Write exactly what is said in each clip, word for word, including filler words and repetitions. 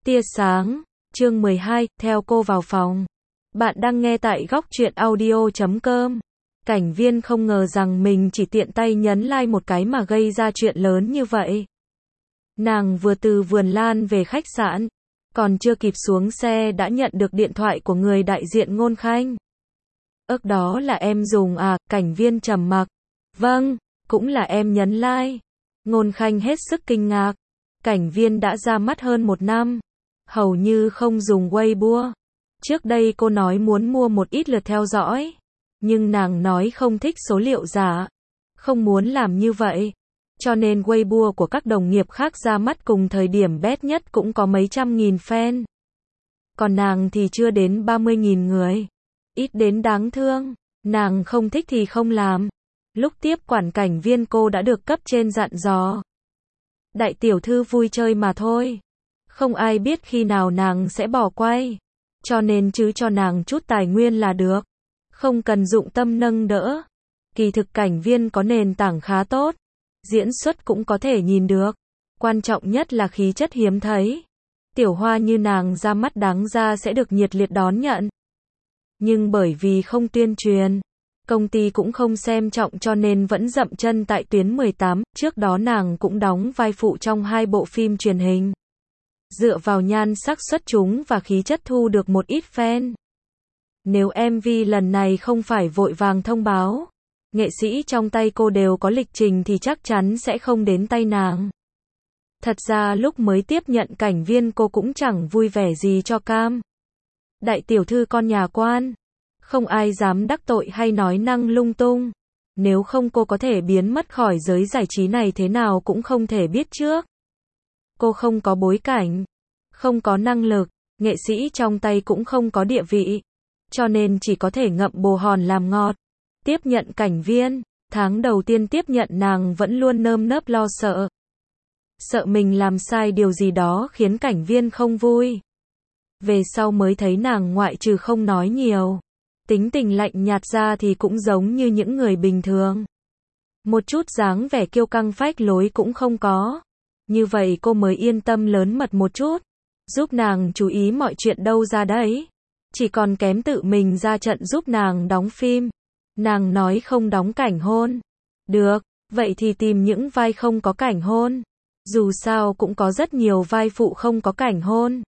Tia sáng, chương mười hai, theo cô vào phòng. Bạn đang nghe tại góc truyện audio chấm com. Cảnh Viên không ngờ rằng mình chỉ tiện tay nhấn like một cái mà gây ra chuyện lớn như vậy. Nàng vừa từ vườn lan về khách sạn, còn chưa kịp xuống xe đã nhận được điện thoại của người đại diện Ngôn Khanh. Ức đó là em dùng à, Cảnh Viên trầm mặc. Vâng, cũng là em nhấn like. Ngôn Khanh hết sức kinh ngạc. Cảnh Viên đã ra mắt hơn một năm, hầu như không dùng Weibo. Trước đây cô nói muốn mua một ít lượt theo dõi, nhưng nàng nói không thích số liệu giả, không muốn làm như vậy. Cho nên Weibo của các đồng nghiệp khác ra mắt cùng thời điểm bét nhất cũng có mấy trăm nghìn fan. Còn nàng thì chưa đến ba mươi nghìn người. Ít đến đáng thương, nàng không thích thì không làm. Lúc tiếp quản Cảnh Viên cô đã được cấp trên dặn dò. Đại tiểu thư vui chơi mà thôi. Không ai biết khi nào nàng sẽ bỏ quay. Cho nên chứ cho nàng chút tài nguyên là được. Không cần dụng tâm nâng đỡ. Kỳ thực Cảnh Viên có nền tảng khá tốt. Diễn xuất cũng có thể nhìn được. Quan trọng nhất là khí chất hiếm thấy. Tiểu hoa như nàng ra mắt đáng ra sẽ được nhiệt liệt đón nhận. Nhưng bởi vì không tuyên truyền, công ty cũng không xem trọng cho nên vẫn dậm chân tại tuyến mười tám, trước đó nàng cũng đóng vai phụ trong hai bộ phim truyền hình. Dựa vào nhan sắc xuất chúng và khí chất thu được một ít fan. Nếu em vê lần này không phải vội vàng thông báo, nghệ sĩ trong tay cô đều có lịch trình thì chắc chắn sẽ không đến tay nàng. Thật ra lúc mới tiếp nhận Cảnh Viên cô cũng chẳng vui vẻ gì cho cam. Đại tiểu thư con nhà quan. Không ai dám đắc tội hay nói năng lung tung. Nếu không cô có thể biến mất khỏi giới giải trí này thế nào cũng không thể biết trước. Cô không có bối cảnh, không có năng lực, nghệ sĩ trong tay cũng không có địa vị. Cho nên chỉ có thể ngậm bồ hòn làm ngọt. Tiếp nhận Cảnh Viên, tháng đầu tiên tiếp nhận nàng vẫn luôn nơm nớp lo sợ. Sợ mình làm sai điều gì đó khiến Cảnh Viên không vui. Về sau mới thấy nàng ngoại trừ không nói nhiều, tính tình lạnh nhạt ra thì cũng giống như những người bình thường. Một chút dáng vẻ kiêu căng phách lối cũng không có. Như vậy cô mới yên tâm lớn mật một chút. Giúp nàng chú ý mọi chuyện đâu ra đấy. Chỉ còn kém tự mình ra trận giúp nàng đóng phim. Nàng nói không đóng cảnh hôn. Được, vậy thì tìm những vai không có cảnh hôn. Dù sao cũng có rất nhiều vai phụ không có cảnh hôn.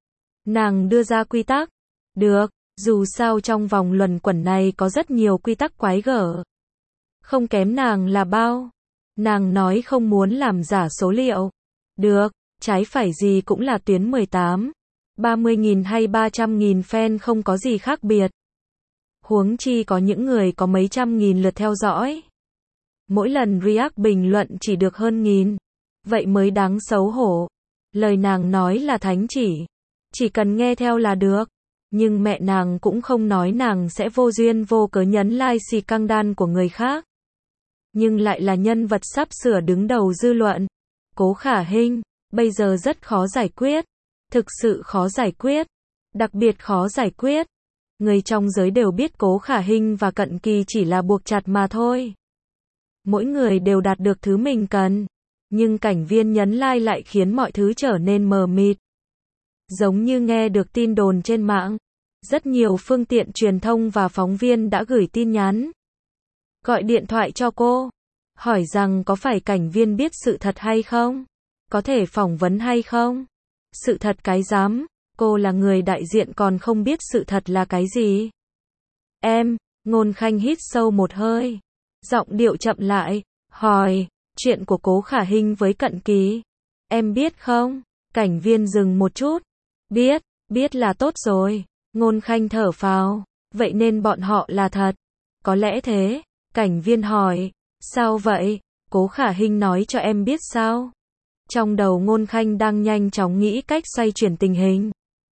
Nàng đưa ra quy tắc. Được, dù sao trong vòng luẩn quẩn này có rất nhiều quy tắc quái gở. Không kém nàng là bao. Nàng nói không muốn làm giả số liệu. Được, trái phải gì cũng là tuyến mười tám. ba mươi nghìn hay ba trăm nghìn fan không có gì khác biệt. Huống chi có những người có mấy trăm nghìn lượt theo dõi. Mỗi lần react bình luận chỉ được hơn nghìn. Vậy mới đáng xấu hổ. Lời nàng nói là thánh chỉ. Chỉ cần nghe theo là được. Nhưng mẹ nàng cũng không nói nàng sẽ vô duyên vô cớ nhấn like xì căng đan của người khác. Nhưng lại là nhân vật sắp sửa đứng đầu dư luận. Cố Khả Hinh, bây giờ rất khó giải quyết. Thực sự khó giải quyết. Đặc biệt khó giải quyết. Người trong giới đều biết Cố Khả Hinh và Cận Kỳ chỉ là buộc chặt mà thôi. Mỗi người đều đạt được thứ mình cần. Nhưng Cảnh Viên nhấn like lại khiến mọi thứ trở nên mờ mịt. Giống như nghe được tin đồn trên mạng. Rất nhiều phương tiện truyền thông và phóng viên đã gửi tin nhắn. Gọi điện thoại cho cô. Hỏi rằng có phải Cảnh Viên biết sự thật hay không? Có thể phỏng vấn hay không? Sự thật cái dám. Cô là người đại diện còn không biết sự thật là cái gì. Em, Ngôn Khanh hít sâu một hơi. Giọng điệu chậm lại. Hỏi, chuyện của Cố Khả Hinh với Cận Kỳ. Em biết không? Cảnh Viên dừng một chút. Biết, biết là tốt rồi. Ngôn Khanh thở phào. Vậy nên bọn họ là thật. Có lẽ thế. Cảnh Viên hỏi. Sao vậy? Cố Khả Hinh nói cho em biết sao? Trong đầu Ngôn Khanh đang nhanh chóng nghĩ cách xoay chuyển tình hình.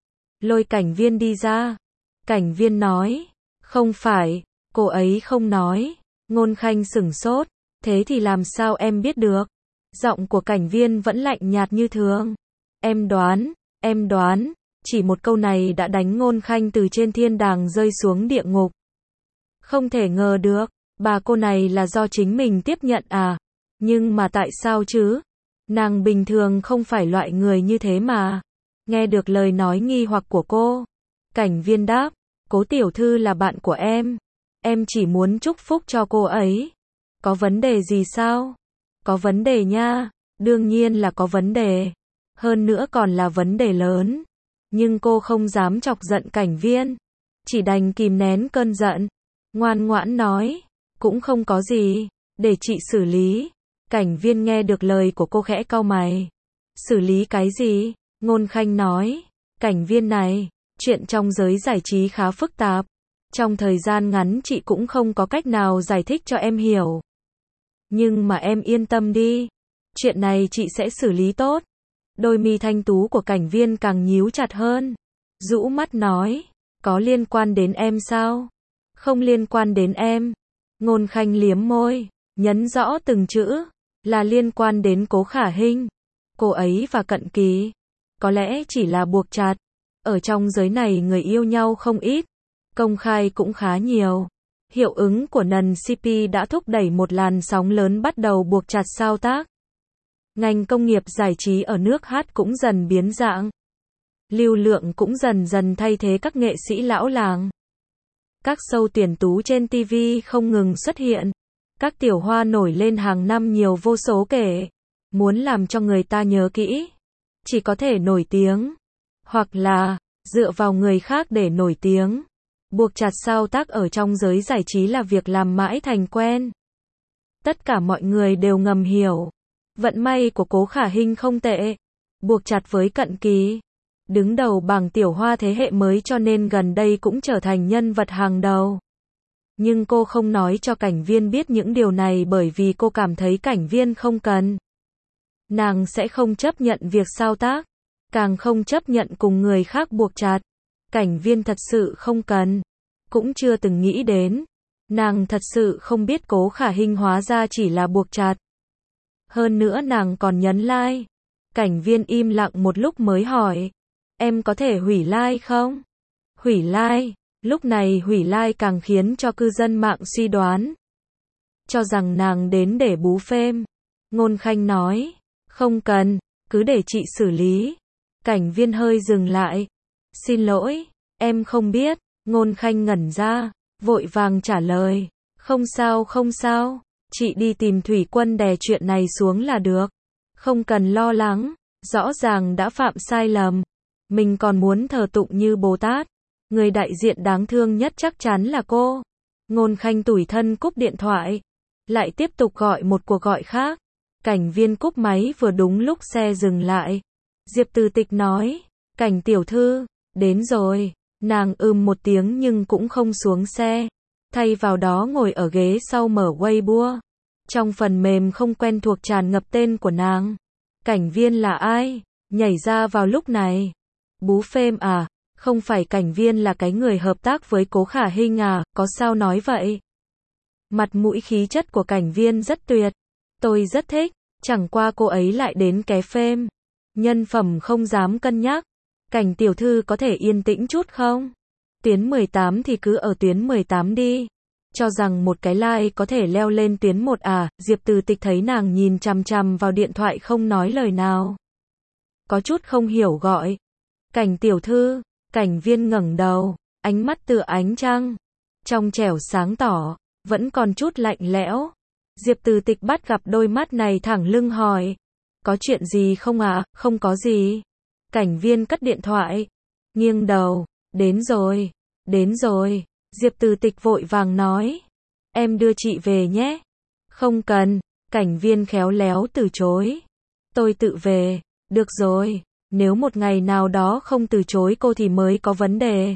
Lôi Cảnh Viên đi ra. Cảnh Viên nói. Không phải, cô ấy không nói. Ngôn Khanh sửng sốt. Thế thì làm sao em biết được? Giọng của Cảnh Viên vẫn lạnh nhạt như thường. Em đoán, em đoán. Chỉ một câu này đã đánh Ngôn Khanh từ trên thiên đàng rơi xuống địa ngục. Không thể ngờ được, bà cô này là do chính mình tiếp nhận à? Nhưng mà tại sao chứ? Nàng bình thường không phải loại người như thế mà. Nghe được lời nói nghi hoặc của cô, Cảnh Viên đáp, Cố tiểu thư là bạn của em. Em chỉ muốn chúc phúc cho cô ấy. Có vấn đề gì sao? Có vấn đề nha. Đương nhiên là có vấn đề. Hơn nữa còn là vấn đề lớn. Nhưng cô không dám chọc giận Cảnh Viên. Chỉ đành kìm nén cơn giận. Ngoan ngoãn nói. Cũng không có gì. Để chị xử lý. Cảnh Viên nghe được lời của cô khẽ cau mày. Xử lý cái gì? Ngôn Khanh nói. Cảnh Viên này, chuyện trong giới giải trí khá phức tạp. Trong thời gian ngắn chị cũng không có cách nào giải thích cho em hiểu. Nhưng mà em yên tâm đi. Chuyện này chị sẽ xử lý tốt. Đôi mi thanh tú của Cảnh Viên càng nhíu chặt hơn. Rũ mắt nói. Có liên quan đến em sao? Không liên quan đến em. Ngôn Khanh liếm môi. Nhấn rõ từng chữ. Là liên quan đến Cố Khả Hinh. Cô ấy và Cận Kỳ. Có lẽ chỉ là buộc chặt. Ở trong giới này người yêu nhau không ít. Công khai cũng khá nhiều. Hiệu ứng của nần xê pê đã thúc đẩy một làn sóng lớn bắt đầu buộc chặt sao tác. Ngành công nghiệp giải trí ở nước hát cũng dần biến dạng. Lưu Lượng cũng dần dần thay thế các nghệ sĩ lão làng. Các show tuyển tú trên ti vi không ngừng xuất hiện. Các tiểu hoa nổi lên hàng năm nhiều vô số kể. Muốn làm cho người ta nhớ kỹ, chỉ có thể nổi tiếng. Hoặc là, dựa vào người khác để nổi tiếng. Buộc chặt sao tác ở trong giới giải trí là việc làm mãi thành quen. Tất cả mọi người đều ngầm hiểu. Vận may của Cố Khả Hinh không tệ. Buộc chặt với Cận Kỳ. Đứng đầu bảng tiểu hoa thế hệ mới cho nên gần đây cũng trở thành nhân vật hàng đầu. Nhưng cô không nói cho Cảnh Viên biết những điều này bởi vì cô cảm thấy Cảnh Viên không cần. Nàng sẽ không chấp nhận việc sao tác. Càng không chấp nhận cùng người khác buộc chặt. Cảnh Viên thật sự không cần. Cũng chưa từng nghĩ đến. Nàng thật sự không biết Cố Khả Hinh hóa ra chỉ là buộc chặt. Hơn nữa nàng còn nhấn like. Cảnh Viên im lặng một lúc mới hỏi. Em có thể hủy like không? Hủy like. Lúc này hủy like càng khiến cho cư dân mạng suy đoán. Cho rằng nàng đến để bú phêm. Ngôn Khanh nói. Không cần. Cứ để chị xử lý. Cảnh Viên hơi dừng lại. Xin lỗi. Em không biết. Ngôn Khanh ngẩn ra. Vội vàng trả lời. Không sao không sao. Chị đi tìm Thủy Quân đè chuyện này xuống là được. Không cần lo lắng. Rõ ràng đã phạm sai lầm. Mình còn muốn thờ tụng như Bồ Tát. Người đại diện đáng thương nhất chắc chắn là cô. Ngôn Khanh tủi thân cúp điện thoại. Lại tiếp tục gọi một cuộc gọi khác. Cảnh Viên cúp máy vừa đúng lúc xe dừng lại. Diệp Từ Tịch nói. Cảnh tiểu thư. Đến rồi. Nàng ừm một tiếng nhưng cũng không xuống xe. Thay vào đó ngồi ở ghế sau mở Weibo. Trong phần mềm không quen thuộc tràn ngập tên của nàng. Cảnh Viên là ai? Nhảy ra vào lúc này. Bú phêm à? Không phải Cảnh Viên là cái người hợp tác với Cố Khả Hinh à? Có sao nói vậy? Mặt mũi khí chất của Cảnh Viên rất tuyệt. Tôi rất thích. Chẳng qua cô ấy lại đến ké phêm. Nhân phẩm không dám cân nhắc. Cảnh tiểu thư có thể yên tĩnh chút không? Tuyến mười tám thì cứ ở tuyến mười tám đi. Cho rằng một cái like có thể leo lên tuyến một à? Diệp Từ Tịch thấy nàng nhìn chằm chằm vào điện thoại không nói lời nào. Có chút không hiểu gọi. Cảnh tiểu thư. Cảnh Viên ngẩng đầu. Ánh mắt tựa ánh trăng. Trong trẻo sáng tỏ. Vẫn còn chút lạnh lẽo. Diệp Từ Tịch bắt gặp đôi mắt này thẳng lưng hỏi. Có chuyện gì không ạ? À? Không có gì. Cảnh Viên cất điện thoại. Nghiêng đầu. Đến rồi. Đến rồi. Diệp Từ Tịch vội vàng nói. Em đưa chị về nhé. Không cần. Cảnh Viên khéo léo từ chối. Tôi tự về. Được rồi. Nếu một ngày nào đó không từ chối cô thì mới có vấn đề.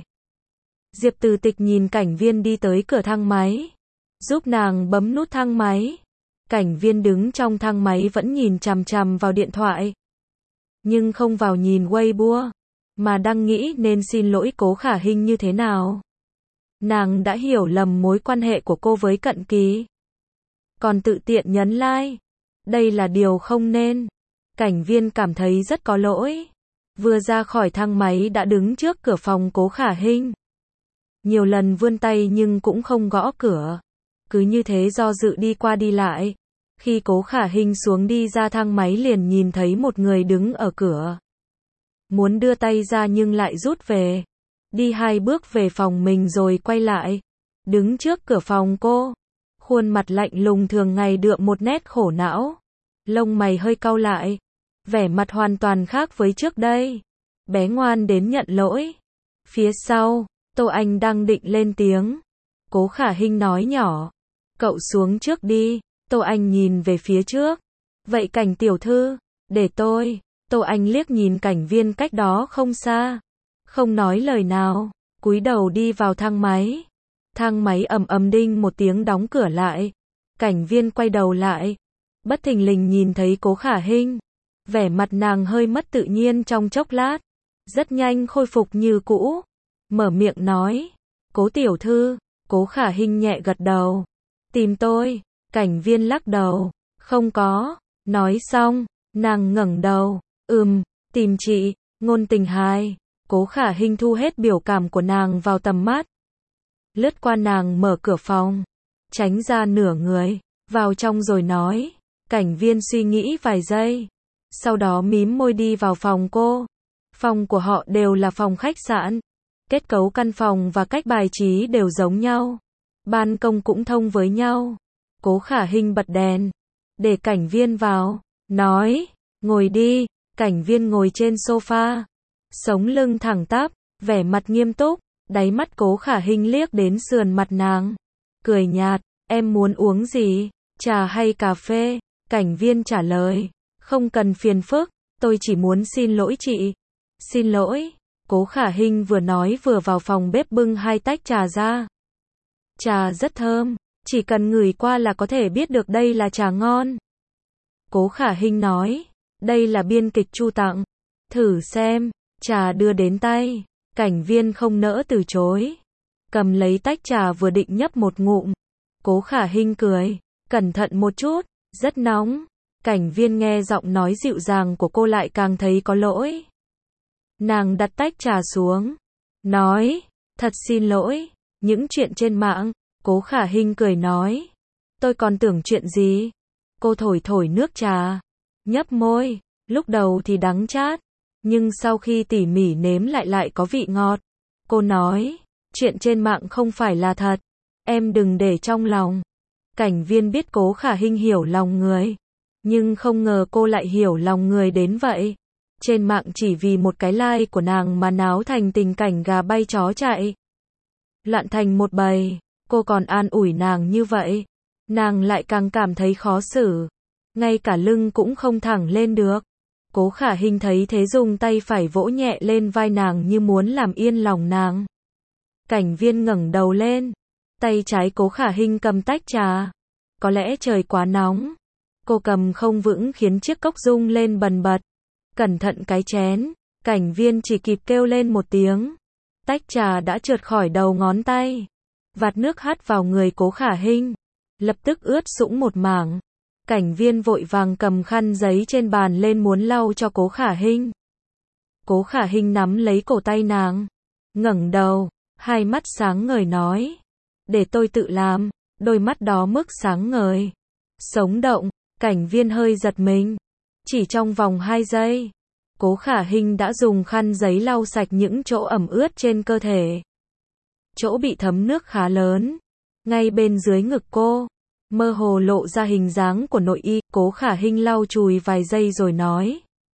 Diệp Từ Tịch nhìn Cảnh Viên đi tới cửa thang máy. Giúp nàng bấm nút thang máy. Cảnh Viên đứng trong thang máy vẫn nhìn chằm chằm vào điện thoại. Nhưng không vào nhìn Weibo. Mà đang nghĩ nên xin lỗi Cố Khả Hinh như thế nào. Nàng đã hiểu lầm mối quan hệ của cô với Cận Kỳ. Còn tự tiện nhấn like. Đây là điều không nên. Cảnh Viên cảm thấy rất có lỗi. Vừa ra khỏi thang máy đã đứng trước cửa phòng Cố Khả Hinh. Nhiều lần vươn tay nhưng cũng không gõ cửa. Cứ như thế do dự đi qua đi lại. Khi Cố Khả Hinh xuống đi ra thang máy liền nhìn thấy một người đứng ở cửa. muốn đưa tay ra nhưng lại rút về. Đi hai bước về phòng mình rồi quay lại. Đứng trước cửa phòng cô. Khuôn mặt lạnh lùng thường ngày đượm một nét khổ não. Lông mày hơi cau lại. Vẻ mặt hoàn toàn khác với trước đây. Bé ngoan đến nhận lỗi. Phía sau, Tô Anh đang định lên tiếng. Cố Khả Hinh nói nhỏ. Cậu xuống trước đi. Tô Anh nhìn về phía trước. Vậy Cảnh tiểu thư, để tôi. Tô Anh liếc nhìn Cảnh Viên cách đó không xa. Không nói lời nào, cúi đầu đi vào thang máy. Thang máy ầm ầm đinh một tiếng đóng cửa lại. Cảnh Viên quay đầu lại. Bất thình lình nhìn thấy Cố Khả Hinh. Vẻ mặt nàng hơi mất tự nhiên trong chốc lát. Rất nhanh khôi phục như cũ. Mở miệng nói. Cố tiểu thư. Cố Khả Hinh nhẹ gật đầu. Tìm tôi. Cảnh Viên lắc đầu. Không có. Nói xong, nàng ngẩng đầu. Ừm, tìm chị. Ngôn Tình Hài. Cố Khả Hinh thu hết biểu cảm của nàng vào tầm mắt. Lướt qua nàng mở cửa phòng. Tránh ra nửa người. Vào trong rồi nói. Cảnh Viên suy nghĩ vài giây. Sau đó mím môi đi vào phòng cô. Phòng của họ đều là phòng khách sạn. Kết cấu căn phòng và cách bài trí đều giống nhau. Ban công cũng thông với nhau. Cố Khả Hinh bật đèn. Để Cảnh Viên vào. Nói. Ngồi đi. Cảnh Viên ngồi trên sofa. Sống lưng thẳng tắp. Vẻ mặt nghiêm túc. Đáy mắt Cố Khả Hinh liếc đến sườn mặt nàng. Cười nhạt. Em muốn uống gì? Trà hay cà phê? Cảnh Viên trả lời. Không cần phiền phức. Tôi chỉ muốn xin lỗi chị. Xin lỗi. Cố Khả Hinh vừa nói vừa vào phòng bếp bưng hai tách trà ra. Trà rất thơm. Chỉ cần ngửi qua là có thể biết được đây là trà ngon. Cố Khả Hinh nói. Đây là biên kịch Chu tặng. Thử xem. Trà đưa đến tay. Cảnh Viên không nỡ từ chối. Cầm lấy tách trà vừa định nhấp một ngụm. Cố Khả Hinh cười. Cẩn thận một chút. Rất nóng. Cảnh Viên nghe giọng nói dịu dàng của cô lại càng thấy có lỗi. Nàng đặt tách trà xuống. Nói. Thật xin lỗi. Những chuyện trên mạng. Cố Khả Hinh cười nói. Tôi còn tưởng chuyện gì. Cô thổi thổi nước trà. Nhấp môi. Lúc đầu thì đắng chát. Nhưng sau khi tỉ mỉ nếm lại lại có vị ngọt. Cô nói. Chuyện trên mạng không phải là thật. Em đừng để trong lòng. Cảnh Viên biết Cố Khả Hinh hiểu lòng người. Nhưng không ngờ cô lại hiểu lòng người đến vậy. Trên mạng chỉ vì một cái like của nàng mà náo thành tình cảnh gà bay chó chạy. Loạn thành một bầy. Cô còn an ủi nàng như vậy. Nàng lại càng cảm thấy khó xử. Ngay cả lưng cũng không thẳng lên được. Cố Khả Hinh thấy thế dùng tay phải vỗ nhẹ lên vai nàng như muốn làm yên lòng nàng. Cảnh Viên ngẩng đầu lên. Tay trái Cố Khả Hinh cầm tách trà. Có lẽ trời quá nóng. Cô cầm không vững khiến chiếc cốc rung lên bần bật. Cẩn thận cái chén. Cảnh Viên chỉ kịp kêu lên một tiếng. Tách trà đã trượt khỏi đầu ngón tay. Vạt nước hắt vào người Cố Khả Hinh. Lập tức ướt sũng một mảng. Cảnh Viên vội vàng cầm khăn giấy trên bàn lên muốn lau cho Cố Khả Hinh. Cố Khả Hinh nắm lấy cổ tay nàng. Ngẩng đầu. Hai mắt sáng ngời nói. Để tôi tự làm. Đôi mắt đó mức sáng ngời. Sống động. Cảnh Viên hơi giật mình. Chỉ trong vòng hai giây. Cố Khả Hinh đã dùng khăn giấy lau sạch những chỗ ẩm ướt trên cơ thể. Chỗ bị thấm nước khá lớn. Ngay bên dưới ngực cô. Mơ hồ lộ ra hình dáng của nội y. Cố Khả Hinh lau chùi vài giây rồi nói.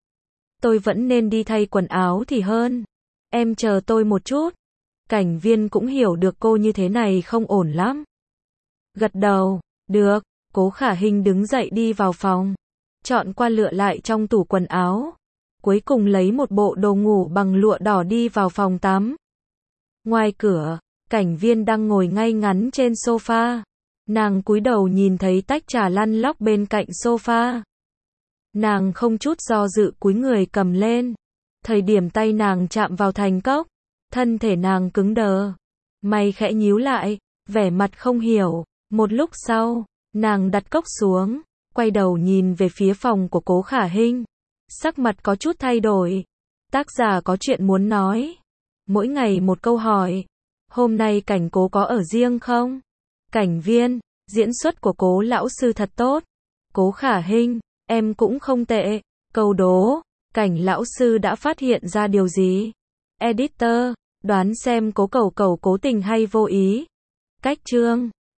Tôi vẫn nên đi thay quần áo thì hơn. Em chờ tôi một chút. Cảnh Viên cũng hiểu được cô như thế này không ổn lắm. Gật đầu. Được. Cố Khả Hinh đứng dậy đi vào phòng. Chọn qua lựa lại trong tủ quần áo. Cuối cùng lấy một bộ đồ ngủ bằng lụa đỏ đi vào phòng tắm. Ngoài cửa, Cảnh Viên đang ngồi ngay ngắn trên sofa. Nàng cúi đầu nhìn thấy tách trà lăn lóc bên cạnh sofa. Nàng không chút do dự cúi người cầm lên. Thời điểm tay nàng chạm vào thành cốc, thân thể nàng cứng đờ. Mày khẽ nhíu lại, vẻ mặt không hiểu. Một lúc sau, nàng đặt cốc xuống, quay đầu nhìn về phía phòng của Cố Khả Hinh. Sắc mặt có chút thay đổi. Tác giả có chuyện muốn nói. Mỗi ngày một câu hỏi. Hôm nay Cảnh Cố có ở riêng không? Cảnh Viên, diễn xuất của Cố lão sư thật tốt. Cố Khả Hinh, em cũng không tệ. Câu đố, Cảnh lão sư đã phát hiện ra điều gì? Editor, đoán xem cố cầu cầu cố tình hay vô ý. Cách chương